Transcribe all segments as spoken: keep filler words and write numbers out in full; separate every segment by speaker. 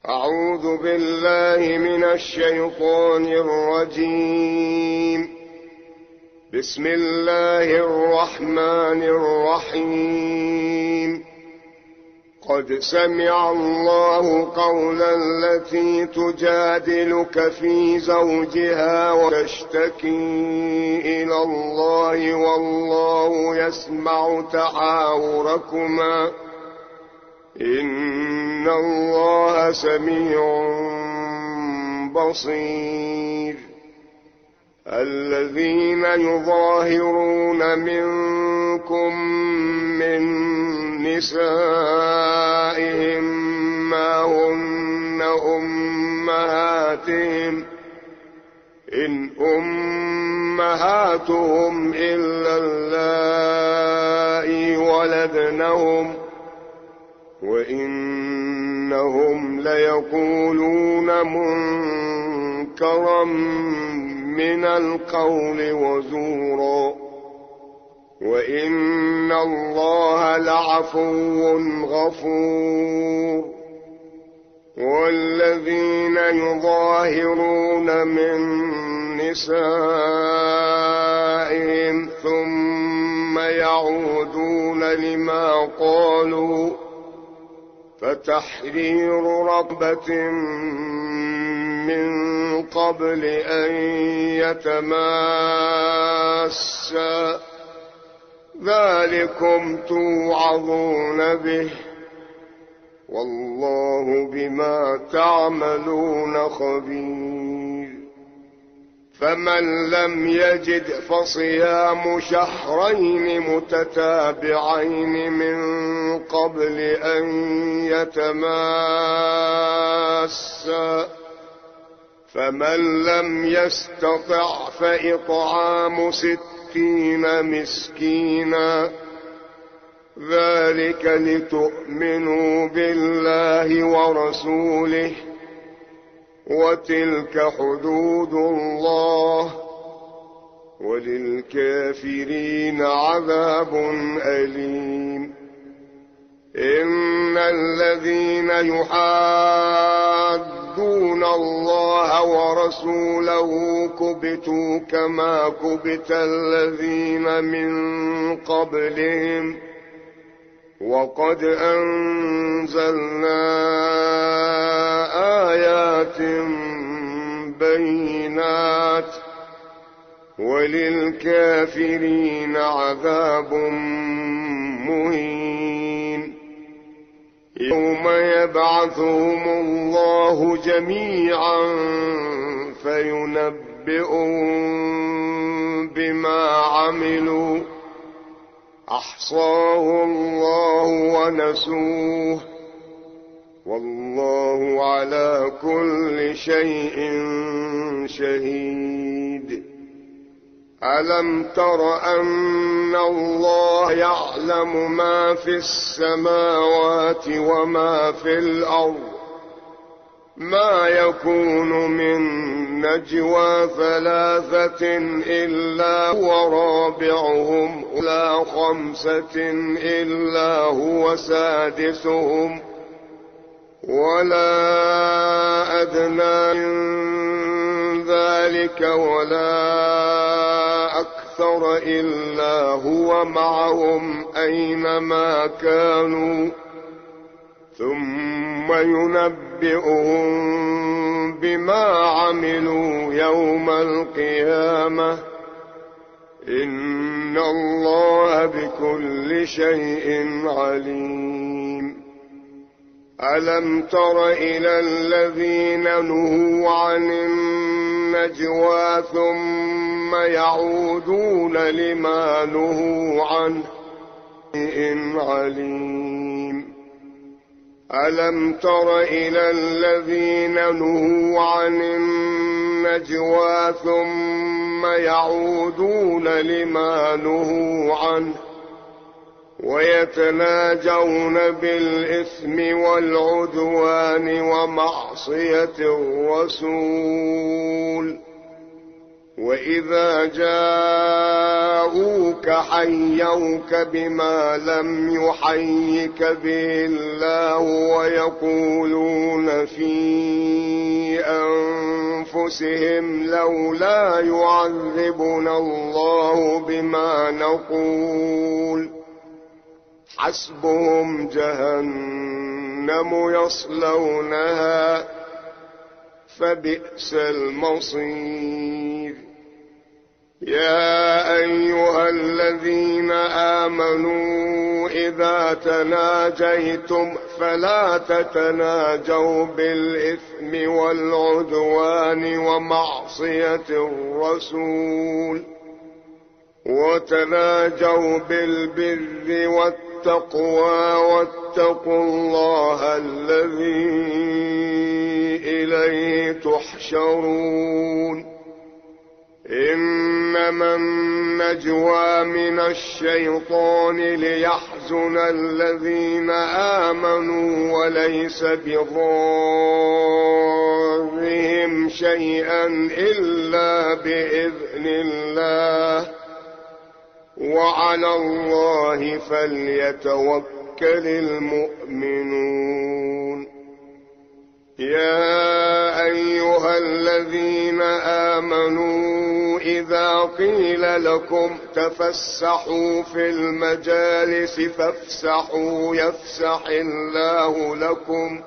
Speaker 1: أعوذ بالله من الشيطان الرجيم. بسم الله الرحمن الرحيم. قد سمع الله قول التي تجادلك في زوجها وتشتكي إلى الله والله يسمع تحاوركما إن الله سميع بصير. الذين يظاهرون منكم من نسائهم ما هن أمهاتهم إن أمهاتهم إلا اللائي ولدنهم وإنهم ليقولون منكرا من القول وزورا وإن الله لعفو غفور. والذين يظاهرون من نسائهم ثم يعودون لما قالوا فتحرير رقبة من قبل أن يتماسا ذلكم توعظون به والله بما تعملون خبير. فمن لم يجد فصيام شهرين متتابعين من قبل أن يتماسا فمن لم يستطع فإطعام ستين مسكينا ذلك لتؤمنوا بالله ورسوله وتلك حدود الله وللكافرين عذاب أليم. إن الذين يحادون الله ورسوله كبتوا كما كبت الذين من قبلهم وقد أنزلنا آيات بينات وللكافرين عذاب مهين. يوم يبعثهم الله جميعا فينبئهم بما عملوا أحصاه الله ونسوه والله على كل شيء شهيد. ألم تر أن الله يعلم ما في السماوات وما في الأرض ما يكون من نجوى ثلاثة إلا هو رابعهم ولا خمسة إلا هو سادسهم ولا أدنى من ذلك ولا أكثر إلا هو معهم أينما كانوا ثم ينبئهم بما عملوا يوم القيامة إن الله بكل شيء عليم. ألم تر إلى الذين نهوا عن النجوى ثم يعودون لما نهوا عنه إن عليم. ألم تر إلى الذين نهوا عن النجوى ثم يعودون لما نهوا عنه ويتناجون بالإثم والعدوان ومعصية الرسول وإذا جاءوك حيوك بما لم يحيك به الله ويقولون في أنفسهم لولا يعذبنا الله بما نقول حسبهم جهنم يصلونها فبئس المصير. يا أيها الذين آمنوا إذا تناجيتم فلا تتناجوا بالإثم والعدوان ومعصية الرسول وتناجوا بالبر والتقوى واتقوا الله الذي إليه تحشرون. إنما النجوى من الشيطان ليحزن الذين آمنوا وليس بضارهم شيئا إلا بإذن الله وعلى الله فليتوكل المؤمنون. يا أيها الذين آمنوا إذا قيل لكم تفسحوا في المجالس فافسحوا يفسح الله لكم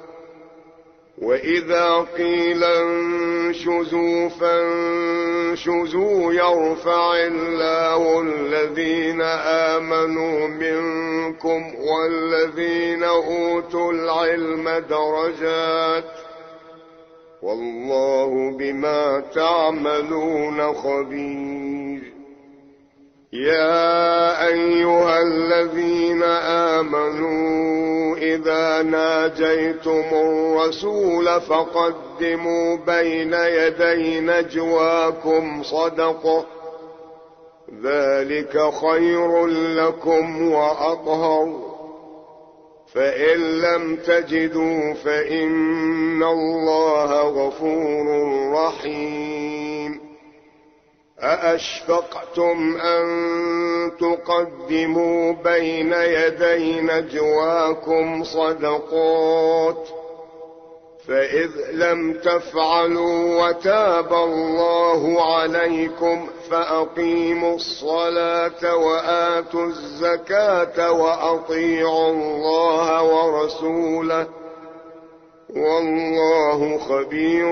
Speaker 1: وإذا قيل انشزوا فانشزوا يرفع الله الذين آمنوا منكم والذين أوتوا العلم درجات والله بما تعملون خبير. يا أيها الذين آمنوا إذا ناجيتم الرسول فقدموا بين يدي نجواكم صدقة ذلك خير لكم وأطهر فإن لم تجدوا فإن الله غفور رحيم. أأشفقتم أن تقدموا بين يدي نجواكم صدقات فإذ لم تفعلوا وتاب الله عليكم فأقيموا الصلاة وآتوا الزكاة وأطيعوا الله ورسوله والله خبير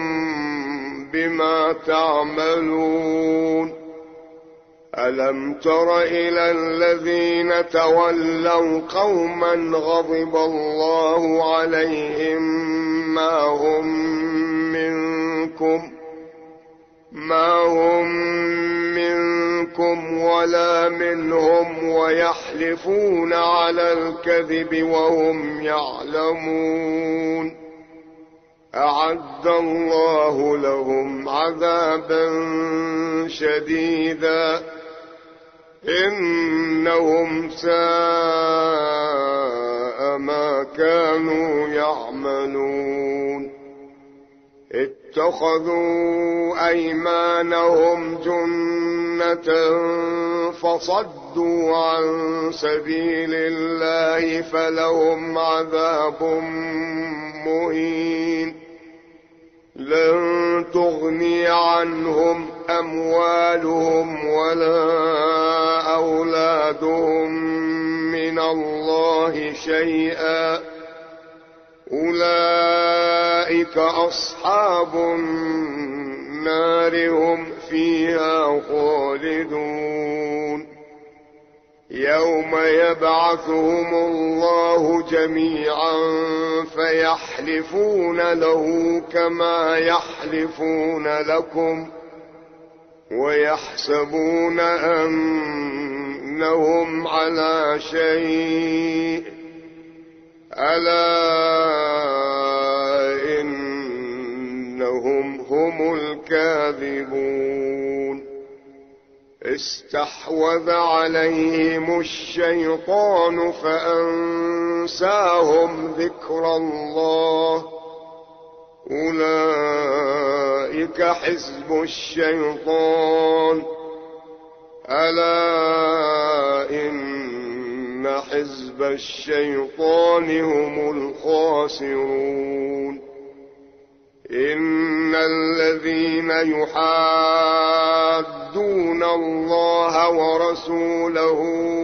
Speaker 1: بما تعملون. ألم تر إلى الذين تولوا قوما غضب الله عليهم ما هم منكم ما هم منكم ولا منهم ويحلفون على الكذب وهم يعلمون أعد الله لهم عذابا شديدا إنهم ساء ما كانوا يعملون. اتخذوا أيمانهم جنة فصدوا عن سبيل الله فلهم عذاب مهين. لن تغني عنهم أموالهم ولا أولادهم من الله شيئا أولئك أصحاب النار هم فيها خالدون. يوم يبعثهم الله جميعا فيحلفون له كما يحلفون لكم ويحسبون أنهم على شيء ألا إنهم هم الكاذبون. استحوذ عليهم الشيطان فأنساهم ذكر الله أولئك حزب الشيطان ألا إن حزب الشيطان هم الخاسرون إن الذين يحادون الله ورسوله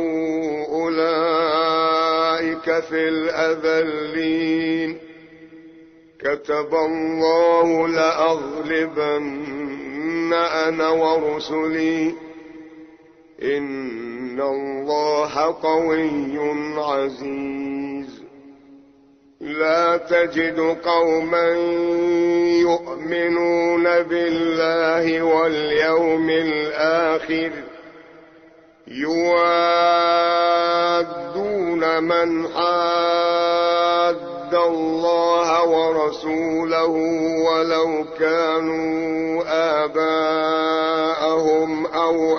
Speaker 1: أولئك في الأذلين كتب الله لأغلبن أنا ورسلي إن الله قوي عزيز لا تجد قوما يؤمنون بالله واليوم الآخر يوادون من حاد الله ورسوله ولو كانوا آباءهم أو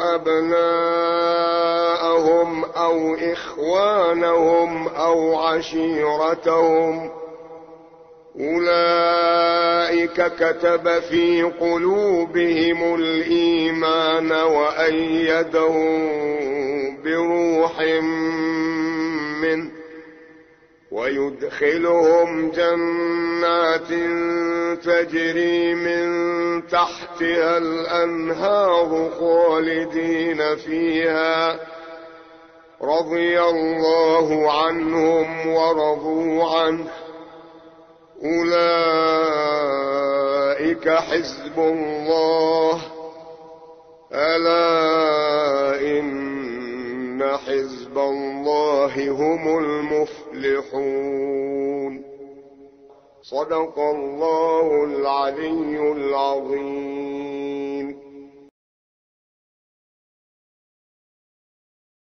Speaker 1: أبناءهم أو إخوانهم أو عشيرتهم أولئك كتب في قلوبهم الإيمان وأيدهم بروح منه ويدخلهم جنات تجري من تحتها الأنهار خالدين فيها رضي الله عنهم ورضوا عنه أولئك حزب الله ألا إن حزب الله هم المفلحون صدق الله العلي العظيم.